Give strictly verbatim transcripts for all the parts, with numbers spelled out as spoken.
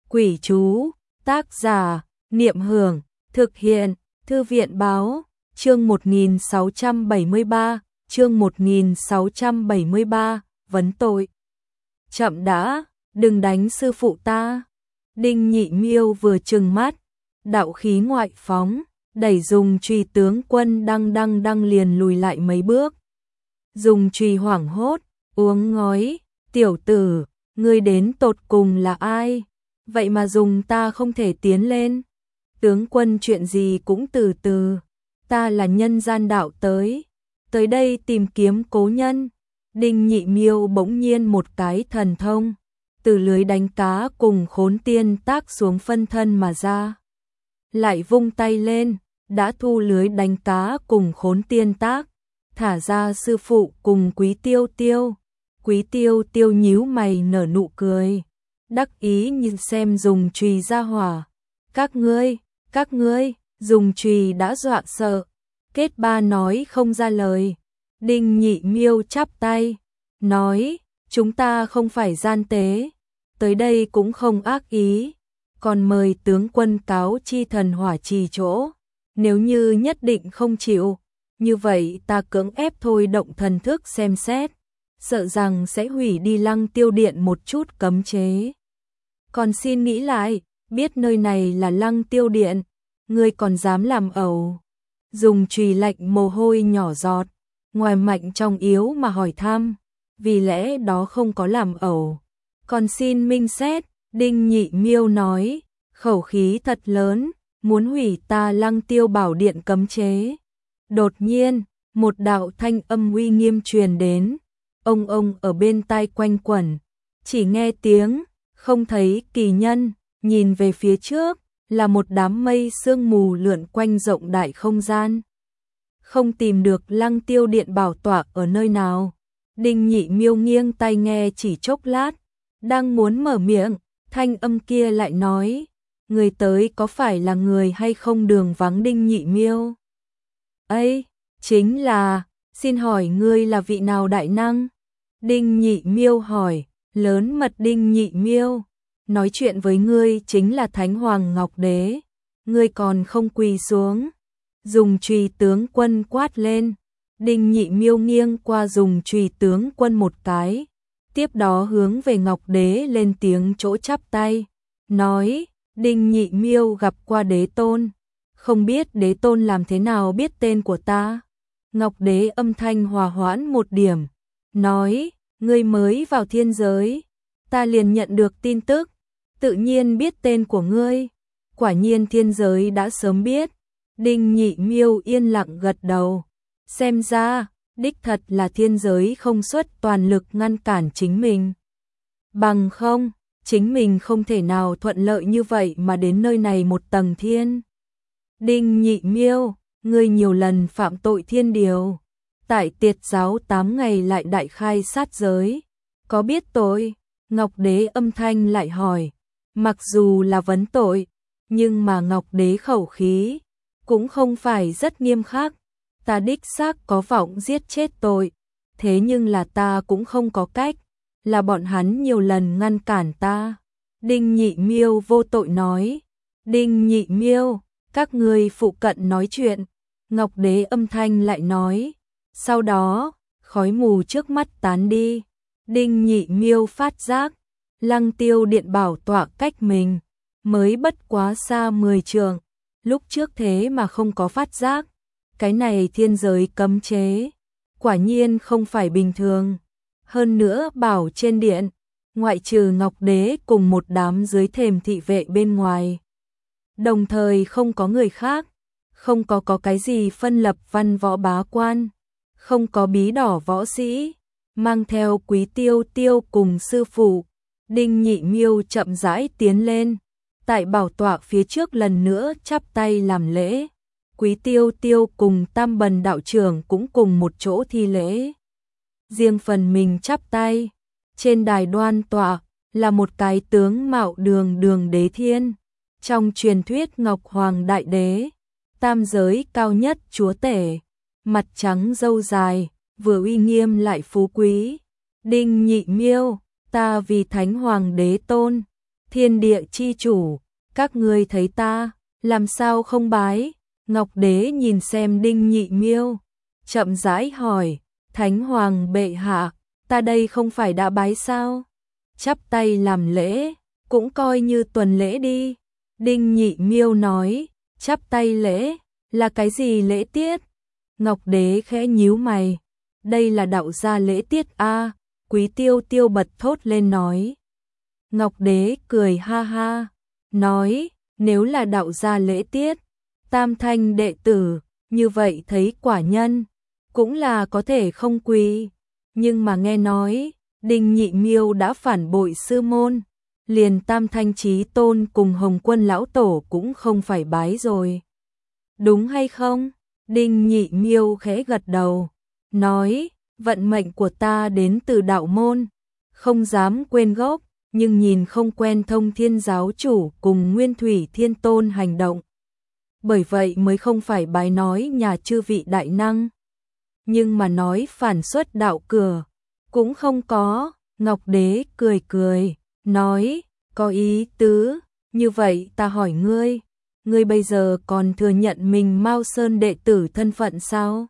Quỷ chú, tác giả, Niệm Hưởng, thực hiện, Thư viện Báo, chương một nghìn sáu trăm bảy mươi ba, chương một nghìn sáu trăm bảy mươi ba, vấn tội. Chậm đã, đừng đánh sư phụ ta. Đinh Nhị Miêu vừa trừng mắt, đạo khí ngoại phóng, đẩy dùng chùy tướng quân đăng đăng đăng liền lùi lại mấy bước. Dùng chùy hoảng hốt, uống ngói, tiểu tử, ngươi đến tột cùng là ai? Vậy mà dùng ta không thể tiến lên. Tướng quân chuyện gì cũng từ từ, ta là nhân gian đạo tới, tới đây tìm kiếm cố nhân. Đinh Nhị Miêu bỗng nhiên một cái thần thông, từ lưới đánh cá cùng Khốn Tiên Tác xuống phân thân mà ra. Lại vung tay lên, đã thu lưới đánh cá cùng Khốn Tiên Tác, thả ra sư phụ cùng Quý Tiêu Tiêu. Quý Tiêu Tiêu nhíu mày nở nụ cười, đắc ý nhìn xem dùng chùy ra hỏa. Các ngươi, các ngươi, dùng chùy đã dọa sợ, kết ba nói không ra lời. Đinh Nhị Miêu chắp tay, nói, chúng ta không phải gian tế, tới đây cũng không ác ý, còn mời tướng quân cáo chi thần hỏa trì chỗ, nếu như nhất định không chịu, như vậy ta cưỡng ép thôi động thần thức xem xét, sợ rằng sẽ hủy đi Lăng Tiêu Điện một chút cấm chế. Còn xin nghĩ lại, biết nơi này là Lăng Tiêu Điện, ngươi còn dám làm ẩu. Dùng chùy lạnh mồ hôi nhỏ giọt, ngoài mạnh trong yếu mà hỏi thăm, vì lẽ đó không có làm ẩu. Còn xin minh xét, Đinh Nhị Miêu nói, khẩu khí thật lớn, muốn hủy ta Lăng Tiêu Bảo Điện cấm chế. Đột nhiên, một đạo thanh âm uy nghiêm truyền đến, ông ông ở bên tai quanh quẩn, chỉ nghe tiếng, không thấy kỳ nhân, nhìn về phía trước, là một đám mây sương mù lượn quanh rộng đại không gian. Không tìm được Lăng Tiêu Điện bảo tọa ở nơi nào. Đinh Nhị Miêu nghiêng tai nghe chỉ chốc lát, đang muốn mở miệng, thanh âm kia lại nói, người tới có phải là người hay không đường vắng Đinh Nhị Miêu? Ấy, chính là, xin hỏi ngươi là vị nào đại năng? Đinh Nhị Miêu hỏi, lớn mật Đinh Nhị Miêu, nói chuyện với ngươi chính là Thánh Hoàng Ngọc Đế, ngươi còn không quỳ xuống. Dùng chùy tướng quân quát lên, Đinh Nhị Miêu nghiêng qua dùng chùy tướng quân một cái, tiếp đó hướng về Ngọc Đế lên tiếng chỗ chắp tay, nói, Đinh Nhị Miêu gặp qua Đế Tôn, không biết Đế Tôn làm thế nào biết tên của ta. Ngọc Đế âm thanh hòa hoãn một điểm, nói, ngươi mới vào thiên giới, ta liền nhận được tin tức, tự nhiên biết tên của ngươi, quả nhiên thiên giới đã sớm biết. Đinh Nhị Miêu yên lặng gật đầu, xem ra, đích thật là thiên giới không xuất toàn lực ngăn cản chính mình. Bằng không, chính mình không thể nào thuận lợi như vậy mà đến nơi này một tầng thiên. Đinh Nhị Miêu, ngươi nhiều lần phạm tội thiên điều, tại Tiệt giáo tám ngày lại đại khai sát giới, có biết tội? Ngọc Đế âm thanh lại hỏi, mặc dù là vấn tội, nhưng mà Ngọc Đế khẩu khí cũng không phải rất nghiêm khắc, ta đích xác có vọng giết chết tội, thế nhưng là ta cũng không có cách, là bọn hắn nhiều lần ngăn cản ta. Đinh Nhị Miêu vô tội nói, Đinh Nhị Miêu, các ngươi phụ cận nói chuyện. Ngọc Đế âm thanh lại nói, sau đó, khói mù trước mắt tán đi, Đinh Nhị Miêu phát giác, Lăng Tiêu Điện bảo tọa cách mình, mới bất quá xa mười trượng. Lúc trước thế mà không có phát giác, cái này thiên giới cấm chế, quả nhiên không phải bình thường. Hơn nữa bảo trên điện, ngoại trừ Ngọc Đế cùng một đám dưới thềm thị vệ bên ngoài, đồng thời không có người khác, không có có cái gì phân lập văn võ bá quan, không có bí đỏ võ sĩ, mang theo Quý Tiêu Tiêu cùng sư phụ. Đinh Nhị Miêu chậm rãi tiến lên, tại bảo tọa phía trước lần nữa chắp tay làm lễ. Quý Tiêu Tiêu cùng Tam Bần đạo trưởng cũng cùng một chỗ thi lễ. Riêng phần mình chắp tay, trên đài đoan tọa là một cái tướng mạo đường đường đế thiên, trong truyền thuyết Ngọc Hoàng Đại Đế, tam giới cao nhất chúa tể, mặt trắng râu dài, vừa uy nghiêm lại phú quý. Đinh Nhị Miêu, ta vì Thánh Hoàng Đế tôn, Thiên địa chi chủ, các ngươi thấy ta, làm sao không bái? Ngọc Đế nhìn xem Đinh Nhị Miêu, chậm rãi hỏi, Thánh Hoàng bệ hạ, ta đây không phải đã bái sao? Chắp tay làm lễ, cũng coi như tuần lễ đi. Đinh Nhị Miêu nói, chắp tay lễ, là cái gì lễ tiết? Ngọc Đế khẽ nhíu mày, đây là đạo gia lễ tiết a. Quý Tiêu Tiêu bật thốt lên nói. Ngọc Đế cười ha ha, nói, nếu là đạo gia lễ tiết, tam thanh đệ tử, như vậy thấy quả nhân, cũng là có thể không quỳ. Nhưng mà nghe nói, Đinh Nhị Miêu đã phản bội sư môn, liền tam thanh chí tôn cùng Hồng Quân lão tổ cũng không phải bái rồi. Đúng hay không? Đinh Nhị Miêu khẽ gật đầu, nói, vận mệnh của ta đến từ đạo môn, không dám quên gốc, nhưng nhìn không quen Thông Thiên giáo chủ cùng Nguyên Thủy Thiên Tôn hành động. Bởi vậy mới không phải bái nói nhà chư vị đại năng. Nhưng mà nói phản xuất đạo cửa, cũng không có. Ngọc Đế cười cười, nói, có ý tứ, như vậy ta hỏi ngươi, ngươi bây giờ còn thừa nhận mình Mao Sơn đệ tử thân phận sao?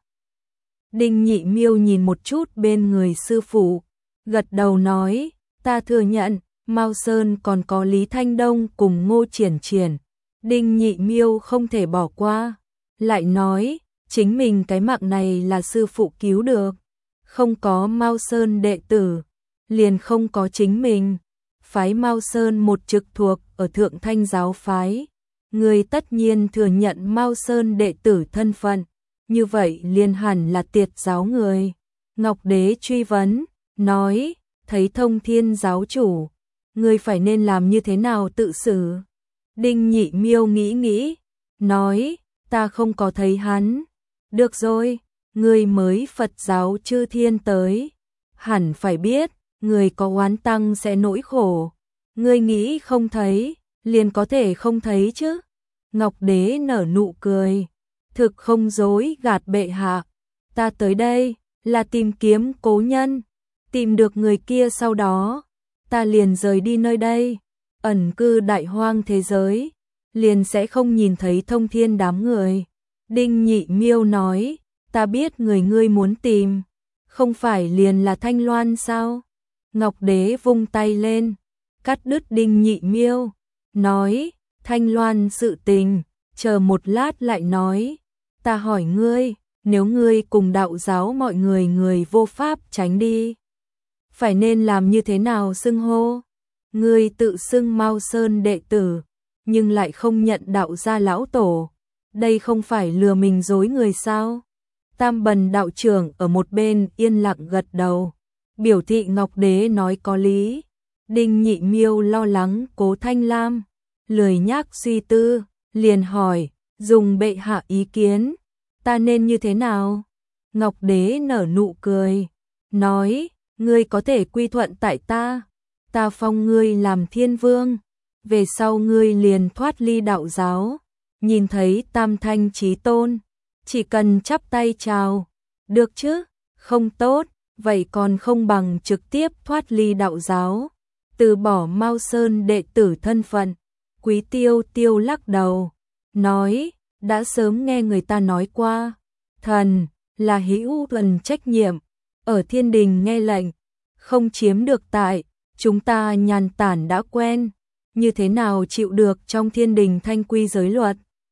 Đinh Nhị Miêu nhìn một chút bên người sư phụ, gật đầu nói, ta thừa nhận, Mao Sơn còn có Lý Thanh Đông cùng Ngô Triển Triển. Đinh Nhị Miêu không thể bỏ qua, lại nói, chính mình cái mạng này là sư phụ cứu được, không có Mao Sơn đệ tử, liền không có chính mình. Phái Mao Sơn một trực thuộc ở Thượng Thanh giáo phái, người tất nhiên thừa nhận Mao Sơn đệ tử thân phận, như vậy liền hẳn là Tiệt giáo người. Ngọc Đế truy vấn, nói, thấy Thông Thiên giáo chủ, người phải nên làm như thế nào tự xử? Đinh Nhị Miêu nghĩ nghĩ, nói, ta không có thấy hắn. Được rồi, người mới Phật giáo chư thiên tới, hẳn phải biết, người có oán tăng sẽ nỗi khổ. Ngươi nghĩ không thấy, liền có thể không thấy chứ. Ngọc Đế nở nụ cười, thực không dối gạt bệ hạ, ta tới đây là tìm kiếm cố nhân, tìm được người kia sau đó, ta liền rời đi nơi đây, ẩn cư đại hoang thế giới, liền sẽ không nhìn thấy Thông Thiên đám người. Đinh Nhị Miêu nói, ta biết người ngươi muốn tìm, không phải liền là Thanh Loan sao? Ngọc Đế vung tay lên, cắt đứt Đinh Nhị Miêu, nói, Thanh Loan sự tình, chờ một lát lại nói. Ta hỏi ngươi, nếu ngươi cùng đạo giáo mọi người người vô pháp tránh đi, phải nên làm như thế nào xưng hô? Ngươi tự xưng Mao Sơn đệ tử, nhưng lại không nhận đạo gia lão tổ, đây không phải lừa mình dối người sao? Tam Bần đạo trưởng ở một bên yên lặng gật đầu, biểu thị Ngọc Đế nói có lý. Đinh Nhị Miêu lo lắng Cố Thanh Lam, lười nhác suy tư, liền hỏi, dùng bệ hạ ý kiến, ta nên như thế nào? Ngọc Đế nở nụ cười, nói, ngươi có thể quy thuận tại ta, ta phong ngươi làm thiên vương, về sau ngươi liền thoát ly đạo giáo, nhìn thấy tam thanh chí tôn, chỉ cần chắp tay chào, được chứ? Không tốt, vậy còn không bằng trực tiếp thoát ly đạo giáo, từ bỏ Mao Sơn đệ tử thân phận. Quý Tiêu Tiêu lắc đầu, nói, đã sớm nghe người ta nói qua, thần là hữu thuần trách nhiệm, ở thiên đình nghe lệnh, không chiếm được tại, chúng ta nhàn tản đã quen, như thế nào chịu được trong thiên đình thanh quy giới luật?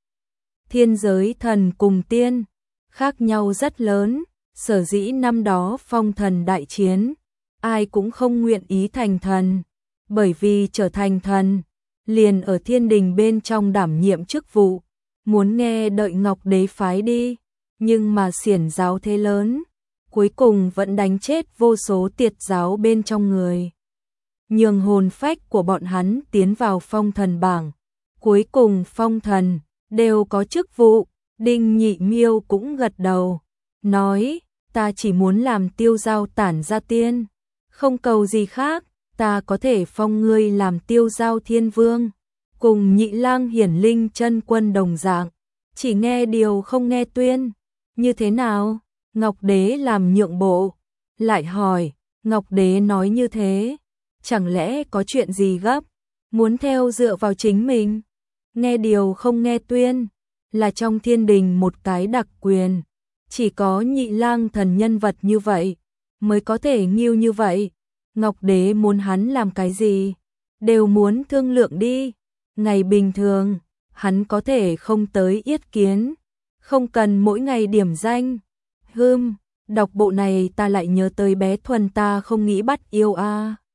Thiên giới thần cùng tiên, khác nhau rất lớn, sở dĩ năm đó phong thần đại chiến, ai cũng không nguyện ý thành thần, bởi vì trở thành thần, liền ở thiên đình bên trong đảm nhiệm chức vụ, muốn nghe đợi Ngọc Đế phái đi, nhưng mà xiển giáo thế lớn, cuối cùng vẫn đánh chết vô số tiệt giáo bên trong người. Nhường hồn phách của bọn hắn tiến vào phong thần bảng, cuối cùng phong thần đều có chức vụ. Đinh Nhị Miêu cũng gật đầu, nói, ta chỉ muốn làm tiêu giao tản gia tiên, không cầu gì khác, ta có thể phong ngươi làm tiêu giao thiên vương, cùng Nhị Lang Hiển Linh chân quân đồng dạng, chỉ nghe điều không nghe tuyên, như thế nào? Ngọc Đế làm nhượng bộ, lại hỏi, Ngọc Đế nói như thế, chẳng lẽ có chuyện gì gấp? muốn theo dựa vào chính mình, nghe điều không nghe tuyên, là trong thiên đình một cái đặc quyền, chỉ có Nhị Lang Thần nhân vật như vậy mới có thể nghiêu như vậy. Ngọc Đế muốn hắn làm cái gì, đều muốn thương lượng đi. Ngày bình thường, hắn có thể không tới yết kiến, không cần mỗi ngày điểm danh. Hừm, đọc bộ này ta lại nhớ tới bé Thuần ta không nghĩ bắt yêu a. À.